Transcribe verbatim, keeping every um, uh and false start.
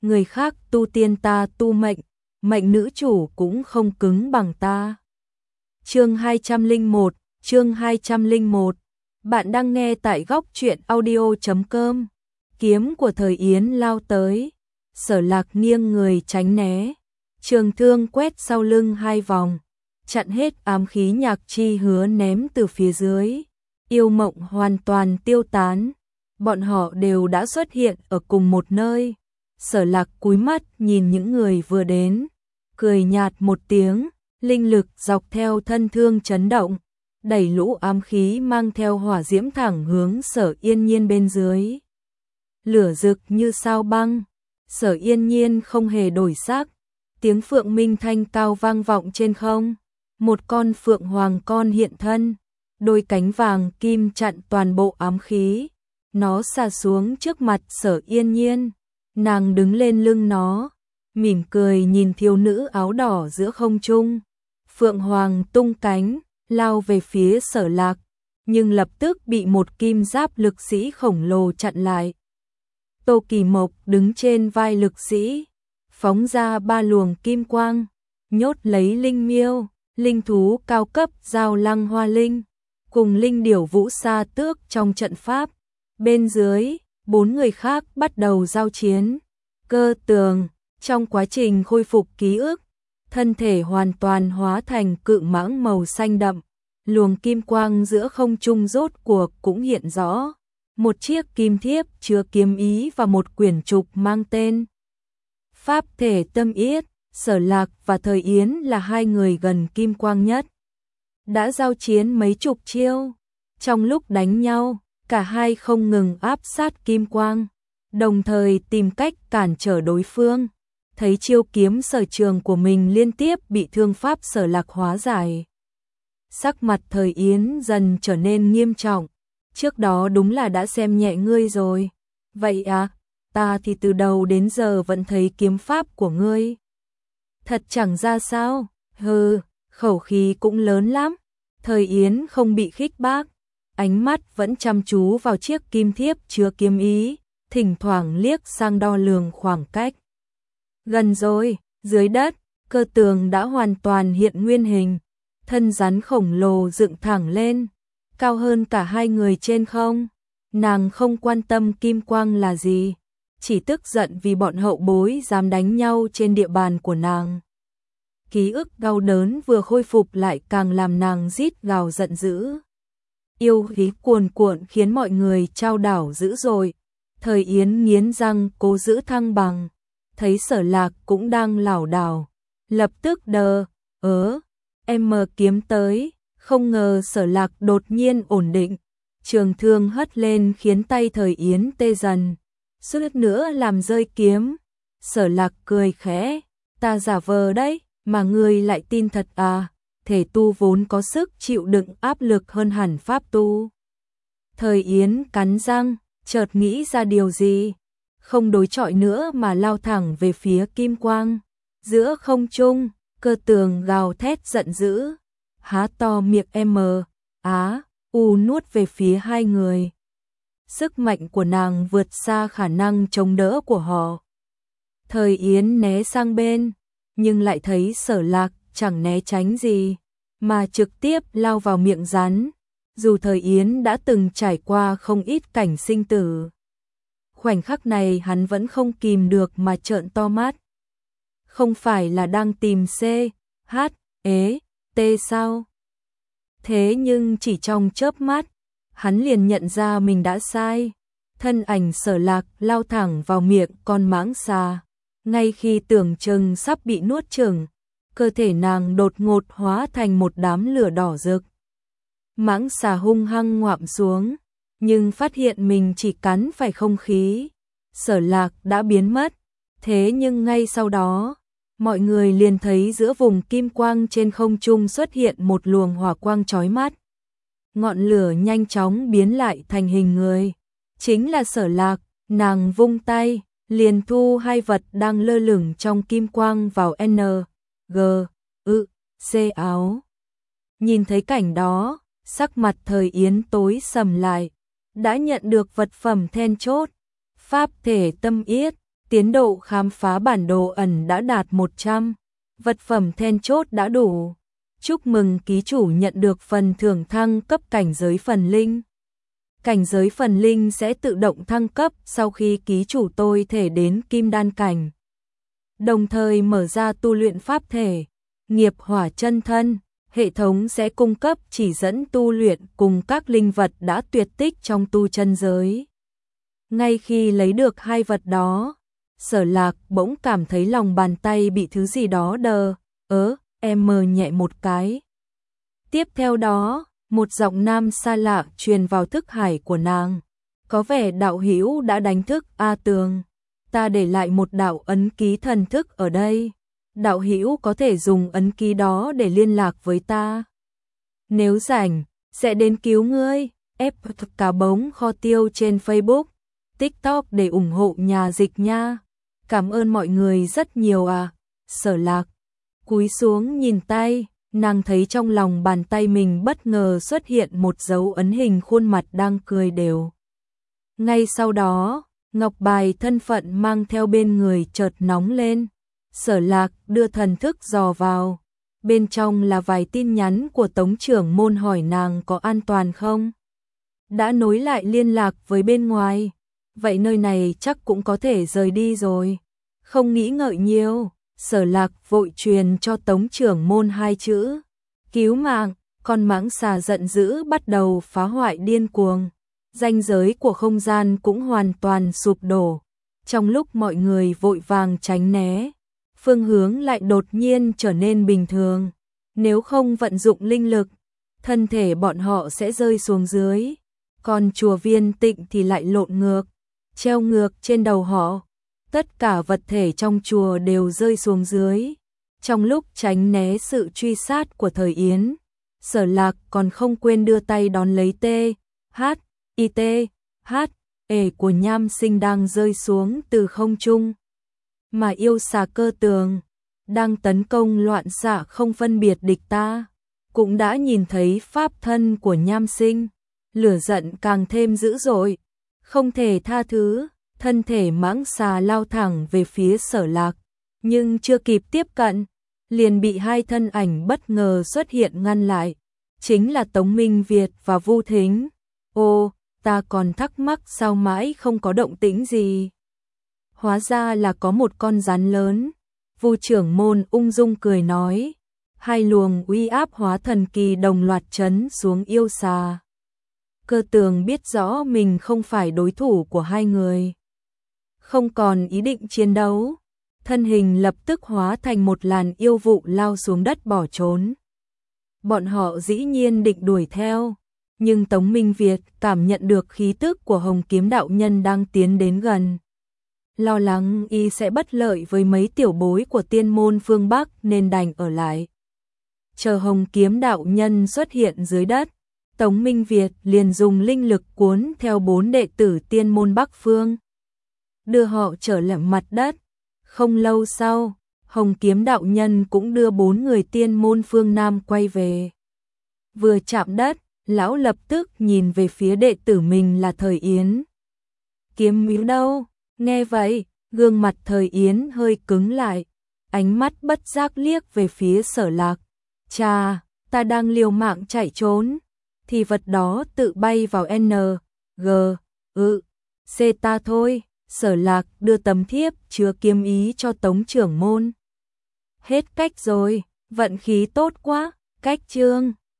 người khác tu tiên ta tu mệnh, mệnh nữ chủ cũng không cứng bằng ta. Chương hai trăm lẻ một, chương hai trăm lẻ một. Bạn đang nghe tại góc truyện audio chấm com. Kiếm của Thời Yến lao tới, Sở Lạc nghiêng người tránh né, trường thương quét sau lưng hai vòng, chặn hết ám khí Nhạc Chi Hứa ném từ phía dưới. Yêu mộng hoàn toàn tiêu tán, bọn họ đều đã xuất hiện ở cùng một nơi. Sở Lạc cúi mắt nhìn những người vừa đến, cười nhạt một tiếng, linh lực dọc theo thân thương chấn động, đẩy lũ ám khí mang theo hỏa diễm thẳng hướng Sở Yên Nhiên bên dưới. Lửa rực như sao băng, Sở Yên Nhiên không hề đổi sắc, tiếng phượng minh thanh cao vang vọng trên không, một con phượng hoàng con hiện thân, đôi cánh vàng kim chặn toàn bộ ám khí, nó xà xuống trước mặt Sở Yên Nhiên, nàng đứng lên lưng nó, mỉm cười nhìn thiếu nữ áo đỏ giữa không trung. Phượng hoàng tung cánh, lao về phía Sở Lạc, nhưng lập tức bị một kim giáp lực sĩ khổng lồ chặn lại. Tô Kỳ Mộc đứng trên vai lực sĩ, phóng ra ba luồng kim quang, nhốt lấy linh miêu, linh thú cao cấp Giao Lăng Hoa Linh, cùng linh điểu Vũ Sa Tước trong trận pháp. Bên dưới, bốn người khác bắt đầu giao chiến. Cơ Tường, trong quá trình khôi phục ký ức, thân thể hoàn toàn hóa thành cự mãng màu xanh đậm, luồng kim quang giữa không trung rốt cuộc cũng hiện rõ. Một chiếc kim thiếp chứa kiếm ý và một quyển trục mang tên Pháp thể tâm yết. Sở Lạc và Thời Yến là hai người gần kim quang nhất, đã giao chiến mấy chục chiêu. Trong lúc đánh nhau, cả hai không ngừng áp sát kim quang, đồng thời tìm cách cản trở đối phương. Thấy chiêu kiếm sở trường của mình liên tiếp bị thương pháp Sở Lạc hóa giải, sắc mặt Thời Yến dần trở nên nghiêm trọng. Trước đó đúng là đã xem nhẹ ngươi rồi. Vậy à, ta thì từ đầu đến giờ vẫn thấy kiếm pháp của ngươi thật chẳng ra sao. Hừ, khẩu khí cũng lớn lắm. Thời Yến không bị khích bác, ánh mắt vẫn chăm chú vào chiếc kim thiếp chứa kiếm ý, thỉnh thoảng liếc sang đo lường khoảng cách. Gần rồi. Dưới đất, Cơ Tường đã hoàn toàn hiện nguyên hình, thân rắn khổng lồ dựng thẳng lên, cao hơn cả hai người trên không. Nàng không quan tâm kim quang là gì, chỉ tức giận vì bọn hậu bối dám đánh nhau trên địa bàn của nàng. Ký ức đau đớn vừa khôi phục lại càng làm nàng rít gào giận dữ. Yêu khí cuồn cuộn khiến mọi người chao đảo dữ dội. Thời Yến nghiến răng cố giữ thăng bằng, thấy Sở Lạc cũng đang lảo đảo, lập tức đờ ớ, em mờ kiếm tới, không ngờ Sở Lạc đột nhiên ổn định, trường thương hất lên khiến tay Thời Yến tê dần, suýt nữa làm rơi kiếm. Sở Lạc cười khẽ, ta giả vờ đấy, mà ngươi lại tin thật à? Thể tu vốn có sức chịu đựng áp lực hơn hẳn pháp tu. Thời Yến cắn răng, chợt nghĩ ra điều gì, không đối chọi nữa mà lao thẳng về phía kim quang. Giữa không trung, Cơ Tường gào thét giận dữ, há to miệng em á u nuốt về phía hai người. Sức mạnh của nàng vượt xa khả năng chống đỡ của họ. Thời Yến né sang bên, nhưng lại thấy Sở Lạc chẳng né tránh gì, mà trực tiếp lao vào miệng rắn. Dù Thời Yến đã từng trải qua không ít cảnh sinh tử, khoảnh khắc này hắn vẫn không kìm được mà trợn to mắt. Không phải là đang tìm C, H, E, T sao? Thế nhưng chỉ trong chớp mắt, hắn liền nhận ra mình đã sai. Thân ảnh Sở Lạc lao thẳng vào miệng con mãng xà. Ngay khi tưởng chừng sắp bị nuốt chửng, cơ thể nàng đột ngột hóa thành một đám lửa đỏ rực. Mãng xà hung hăng ngoạm xuống, nhưng phát hiện mình chỉ cắn phải không khí. Sở Lạc đã biến mất. Thế nhưng ngay sau đó, mọi người liền thấy giữa vùng kim quang trên không trung xuất hiện một luồng hỏa quang chói mắt. Ngọn lửa nhanh chóng biến lại thành hình người. Chính là Sở Lạc. Nàng vung tay, liền thu hai vật đang lơ lửng trong kim quang vào N, G, ư, C áo. Nhìn thấy cảnh đó, sắc mặt Thời Yến tối sầm lại. Đã nhận được vật phẩm then chốt, Pháp thể tâm yết, Tiến độ khám phá bản đồ ẩn đã đạt một trăm, vật phẩm then chốt đã đủ. Chúc mừng ký chủ nhận được phần thưởng thăng cấp cảnh giới phần linh. Cảnh giới phần linh sẽ tự động thăng cấp sau khi ký chủ tôi thể đến kim đan cảnh. Đồng thời mở ra tu luyện pháp thể, nghiệp hỏa chân thân, hệ thống sẽ cung cấp chỉ dẫn tu luyện cùng các linh vật đã tuyệt tích trong tu chân giới. Ngay khi lấy được hai vật đó, Sở Lạc bỗng cảm thấy lòng bàn tay bị thứ gì đó đờ, ớ, em mờ nhẹ một cái. Tiếp theo đó, một giọng nam xa lạ truyền vào thức hải của nàng. Có vẻ đạo hữu đã đánh thức A Tường. Ta để lại một đạo ấn ký thần thức ở đây. Đạo hữu có thể dùng ấn ký đó để liên lạc với ta. Nếu rảnh, sẽ đến cứu ngươi. Ép cá bống kho tiêu trên Facebook, TikTok để ủng hộ nhà dịch nha. Cảm ơn mọi người rất nhiều à. Sở Lạc cúi xuống nhìn tay, nàng thấy trong lòng bàn tay mình bất ngờ xuất hiện một dấu ấn hình khuôn mặt đang cười đều. Ngay sau đó, ngọc bài thân phận mang theo bên người chợt nóng lên. Sở Lạc đưa thần thức dò vào. Bên trong là vài tin nhắn của Tống trưởng môn hỏi nàng có an toàn không. Đã nối lại liên lạc với bên ngoài. Vậy nơi này chắc cũng có thể rời đi rồi. Không nghĩ ngợi nhiều, Sở Lạc vội truyền cho Tống trưởng môn hai chữ. Cứu mạng, con mãng xà giận dữ bắt đầu phá hoại điên cuồng. Ranh giới của không gian cũng hoàn toàn sụp đổ. Trong lúc mọi người vội vàng tránh né, phương hướng lại đột nhiên trở nên bình thường. Nếu không vận dụng linh lực, thân thể bọn họ sẽ rơi xuống dưới. Còn chùa Viên Tịnh thì lại lộn ngược, treo ngược trên đầu họ. Tất cả vật thể trong chùa đều rơi xuống dưới. Trong lúc tránh né sự truy sát của thời Yến, Sở Lạc còn không quên đưa tay đón lấy T, H, I T, H, E của Nham Sinh đang rơi xuống từ không trung. Mà yêu xà Cơ Tường đang tấn công loạn xạ không phân biệt địch ta, cũng đã nhìn thấy pháp thân của Nham Sinh, lửa giận càng thêm dữ dội, không thể tha thứ. Thân thể mãng xà lao thẳng về phía Sở Lạc, nhưng chưa kịp tiếp cận, liền bị hai thân ảnh bất ngờ xuất hiện ngăn lại, chính là Tống Minh Việt và Vu Thính. Ô, ta còn thắc mắc sao mãi không có động tĩnh gì. Hóa ra là có một con rắn lớn. Vu trưởng môn ung dung cười nói, hai luồng uy áp hóa thần kỳ đồng loạt trấn xuống yêu xà. Cơ Tường biết rõ mình không phải đối thủ của hai người. Không còn ý định chiến đấu, thân hình lập tức hóa thành một làn yêu vụ lao xuống đất bỏ trốn. Bọn họ dĩ nhiên định đuổi theo, nhưng Tống Minh Việt cảm nhận được khí tức của Hồng Kiếm đạo nhân đang tiến đến gần. Lo lắng y sẽ bất lợi với mấy tiểu bối của tiên môn phương Bắc nên đành ở lại. Chờ Hồng Kiếm đạo nhân xuất hiện dưới đất, Tống Minh Việt liền dùng linh lực cuốn theo bốn đệ tử tiên môn Bắc phương, đưa họ trở lại mặt đất. Không lâu sau, Hồng Kiếm đạo nhân cũng đưa bốn người tiên môn phương Nam quay về. Vừa chạm đất, lão lập tức nhìn về phía đệ tử mình là Thời Yến. Kiếm miếu đâu? Nghe vậy, gương mặt Thời Yến hơi cứng lại, ánh mắt bất giác liếc về phía Sở Lạc. Chà, ta đang liều mạng chạy trốn, thì vật đó tự bay vào N, G, ư, C ta thôi. Sở Lạc đưa tấm thiếp chứa kiếm ý cho Tống trưởng môn. Hết cách rồi, vận khí tốt quá, cách chương.